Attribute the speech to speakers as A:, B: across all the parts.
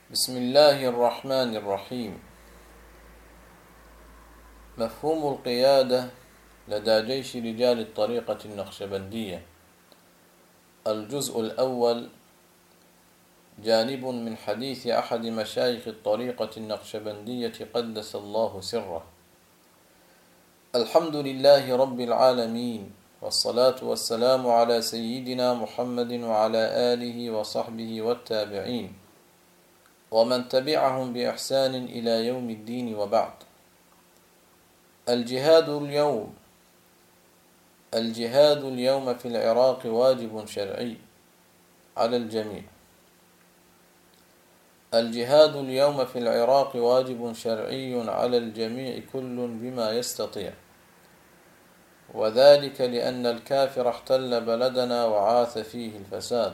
A: بسم الله الرحمن الرحيم. مفهوم القيادة لدى جيش رجال الطريقة النقشبندية. الجزء الأول جانب من حديث أحد مشايخ الطريقة النقشبندية قدس الله سره. الحمد لله رب العالمين، والصلاة والسلام على سيدنا محمد وعلى آله وصحبه والتابعين ومن تبعهم بإحسان إلى يوم الدين، وبعد. الجهاد اليوم في العراق واجب شرعي على الجميع. الجهاد اليوم في العراق واجب شرعي على الجميع، كل بما يستطيع، وذلك لأن الكافر احتل بلدنا وعاث فيه الفساد،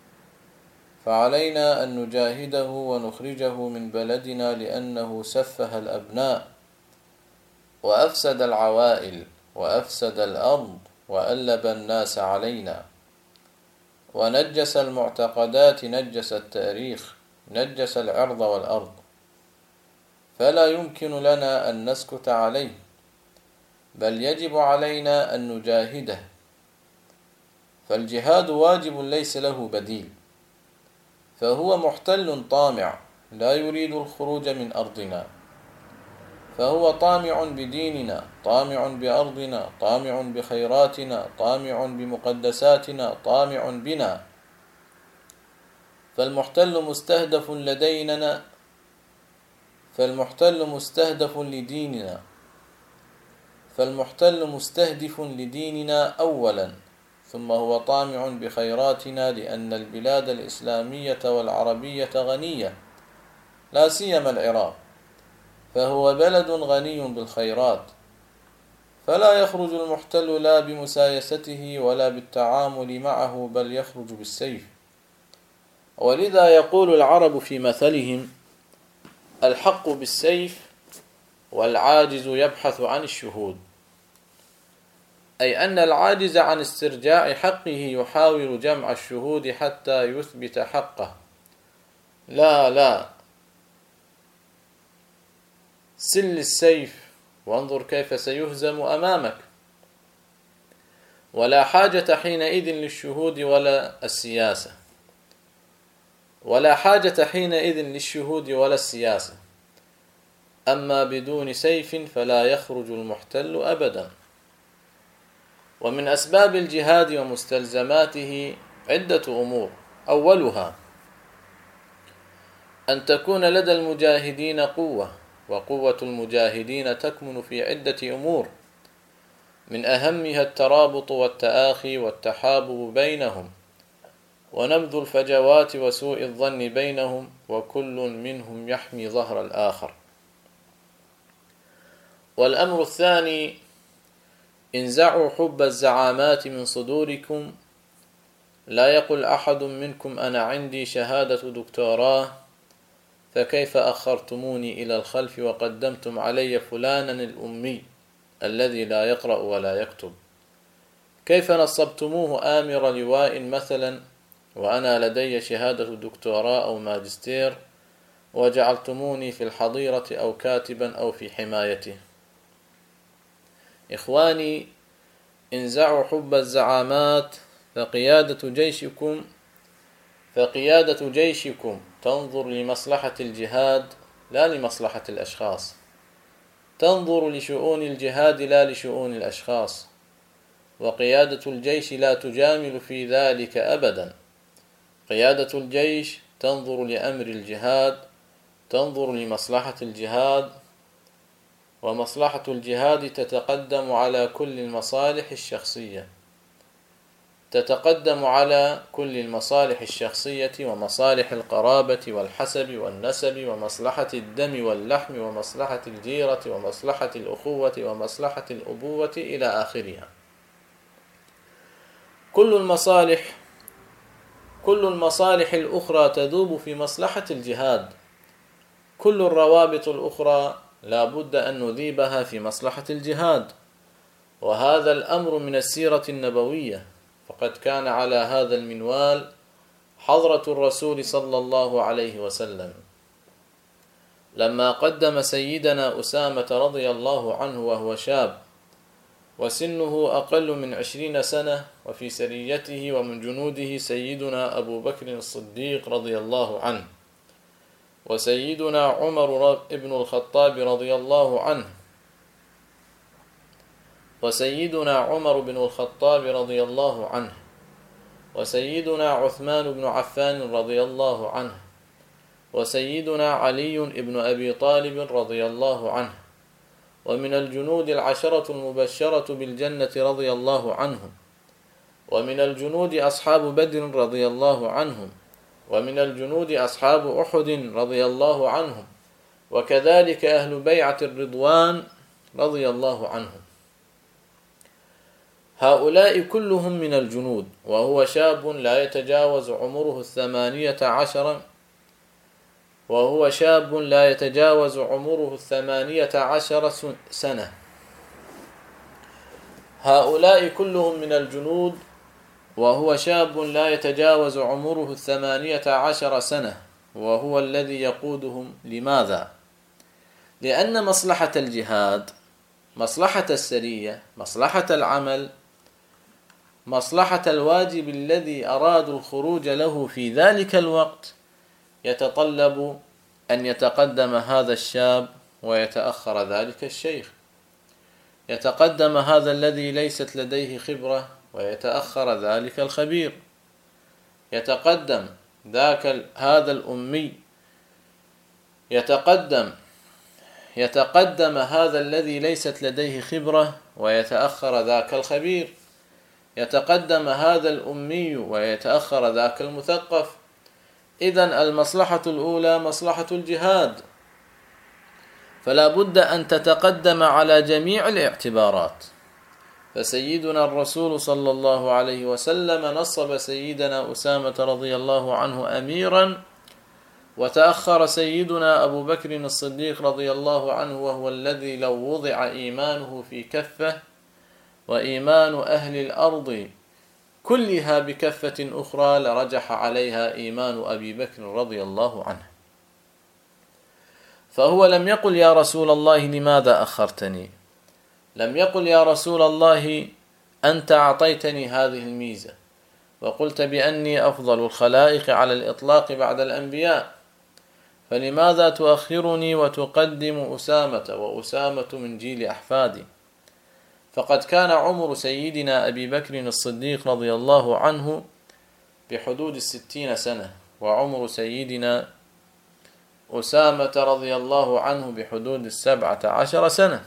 A: فعلينا أن نجاهده ونخرجه من بلدنا، لأنه سفه الأبناء وأفسد العوائل وأفسد الأرض وألب الناس علينا، ونجس المعتقدات، نجس التاريخ، نجس العرض والأرض، فلا يمكن لنا أن نسكت عليه، بل يجب علينا أن نجاهده. فالجهاد واجب ليس له بديل، فهو محتل طامع لا يريد الخروج من أرضنا، فهو طامع بديننا، طامع بأرضنا، طامع بخيراتنا، طامع بمقدساتنا، طامع بنا. فالمحتل مستهدف لديننا أولا، ثم هو طامع بخيراتنا، لأن البلاد الإسلامية والعربية غنية، لا سيما العراق، فهو بلد غني بالخيرات، فلا يخرج المحتل لا بمسايسته ولا بالتعامل معه، بل يخرج بالسيف. ولذا يقول العرب في مثلهم: الحق بالسيف والعاجز يبحث عن الشهود، أي أن العاجز عن استرجاع حقه يحاول جمع الشهود حتى يثبت حقه. لا، سل السيف وانظر كيف سيهزم أمامك. ولا حاجة حينئذ للشهود ولا السياسة. أما بدون سيف فلا يخرج المحتل أبدا. ومن أسباب الجهاد ومستلزماته عدة أمور: أولها أن تكون لدى المجاهدين قوة، وقوة المجاهدين تكمن في عدة أمور، من أهمها الترابط والتآخي والتحابب بينهم، ونبذ الفجوات وسوء الظن بينهم، وكل منهم يحمي ظهر الآخر. والأمر الثاني: انزعوا حب الزعامات من صدوركم. لا يقل أحد منكم: أنا عندي شهادة دكتوراه، فكيف أخرتموني إلى الخلف وقدمتم علي فلانا الأمي الذي لا يقرأ ولا يكتب؟ كيف نصبتموه آمر لواء مثلا وأنا لدي شهادة دكتوراه أو ماجستير، وجعلتموني في الحظيرة أو كاتبا أو في حمايته؟ إخواني، انزعوا حب الزعامات، فقيادة جيشكم تنظر لمصلحة الجهاد لا لمصلحة الأشخاص، تنظر لشؤون الجهاد لا لشؤون الأشخاص، وقيادة الجيش لا تجامل في ذلك أبدا. قيادة الجيش تنظر لأمر الجهاد، تنظر لمصلحة الجهاد، ومصلحة الجهاد تتقدم على كل المصالح الشخصية، ومصالح القرابة والحسب والنسب، ومصلحة الدم واللحم، ومصلحة الجيرة، ومصلحة الأخوة، ومصلحة الأبوة إلى آخرها. كل المصالح الأخرى تذوب في مصلحة الجهاد. كل الروابط الأخرى لا بد أن نذيبها في مصلحة الجهاد، وهذا الأمر من السيرة النبوية، فقد كان على هذا المنوال حضرة الرسول صلى الله عليه وسلم. لما قدم سيدنا أسامة رضي الله عنه وهو شاب وسنه أقل من 20 سنة، وفي سريته ومن جنوده سيدنا أبو بكر الصديق رضي الله عنه، وسيدنا عمر بن الخطاب رضي الله عنه، وسيدنا عمر بن الخطاب رضي الله عنه، وسيدنا عثمان بن عفان رضي الله عنه، وسيدنا علي بن أبي طالب رضي الله عنه، ومن الجنود 10 المبشرة بالجنة رضي الله عنهم، ومن الجنود أصحاب بدر رضي الله عنهم، ومن الجنود أصحاب أحد رضي الله عنهم، وكذلك أهل بيعة الرضوان رضي الله عنهم. هؤلاء كلهم من الجنود، وهو شاب لا يتجاوز عمره 18 سنة. هؤلاء كلهم من الجنود وهو شاب لا يتجاوز عمره 18 سنة، وهو الذي يقودهم. لماذا؟ لأن مصلحة الجهاد، مصلحة السرية، مصلحة العمل، مصلحة الواجب الذي أرادوا الخروج له في ذلك الوقت يتطلب أن يتقدم هذا الشاب ويتأخر ذلك الشيخ، يتقدم هذا الذي ليست لديه خبرة ويتأخر ذلك الخبير، يتقدم هذا الأمي، يتقدم هذا الذي ليست لديه خبرة ويتأخر ذاك الخبير، يتقدم هذا الأمي ويتأخر ذاك المثقف. إذن المصلحة الأولى مصلحة الجهاد، فلا بد أن تتقدم على جميع الاعتبارات. فسيدنا الرسول صلى الله عليه وسلم نصب سيدنا أسامة رضي الله عنه أميرا، وتأخر سيدنا أبو بكر الصديق رضي الله عنه، وهو الذي لو وضع إيمانه في كفة وإيمان أهل الأرض كلها بكفة أخرى لرجح عليها إيمان أبي بكر رضي الله عنه. فهو لم يقل يا رسول الله لماذا أخرتني، لم يقل يا رسول الله أنت أعطيتني هذه الميزة وقلت بأني أفضل الخلائق على الإطلاق بعد الأنبياء، فلماذا تؤخرني وتقدم أسامة، وأسامة من جيل أحفادي؟ فقد كان عمر سيدنا أبي بكر الصديق رضي الله عنه بحدود 60 سنة، وعمر سيدنا أسامة رضي الله عنه بحدود 17 سنة.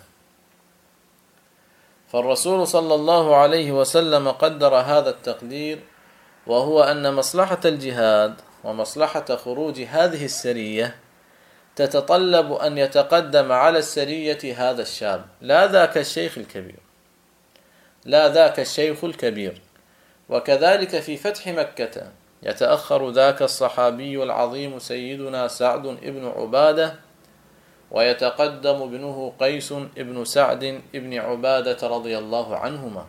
A: فالرسول صلى الله عليه وسلم قدر هذا التقدير، وهو أن مصلحة الجهاد ومصلحة خروج هذه السرية تتطلب أن يتقدم على السرية هذا الشاب، لا ذاك الشيخ الكبير، لا ذاك الشيخ الكبير. وكذلك في فتح مكة يتأخر ذاك الصحابي العظيم سيدنا سعد بن عبادة، ويتقدم ابنه قيس بن سعد بن عبادة رضي الله عنهما.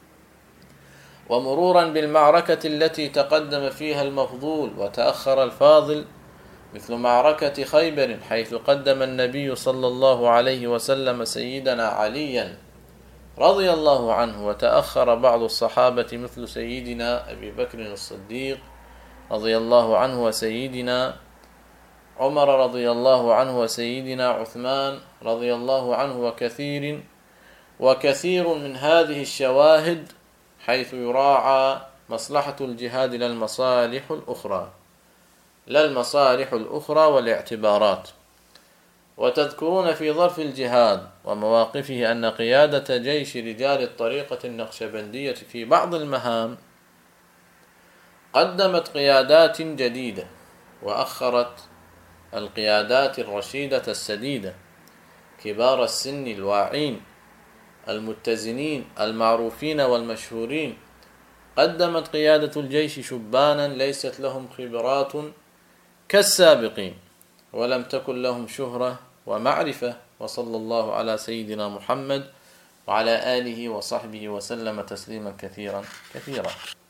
A: ومرورا بالمعركة التي تقدم فيها المفضول وتأخر الفاضل، مثل معركة خيبر حيث قدم النبي صلى الله عليه وسلم سيدنا عليا رضي الله عنه، وتأخر بعض الصحابة مثل سيدنا أبي بكر الصديق رضي الله عنه، وسيدنا عمر رضي الله عنه، وسيدنا عثمان رضي الله عنه، وكثير من هذه الشواهد حيث يراعى مصلحة الجهاد لا المصالح الأخرى والاعتبارات. وتذكرون في ظرف الجهاد ومواقفه أن قيادة جيش رجال الطريقة النقشبندية في بعض المهام قدمت قيادات جديدة وأخرت القيادات الرشيدة السديدة، كبار السن الواعين المتزنين المعروفين والمشهورين. قدمت قيادة الجيش شبانا ليست لهم خبرات كالسابقين، ولم تكن لهم شهرة ومعرفة. وصلى الله على سيدنا محمد وعلى آله وصحبه وسلم تسليما كثيرا.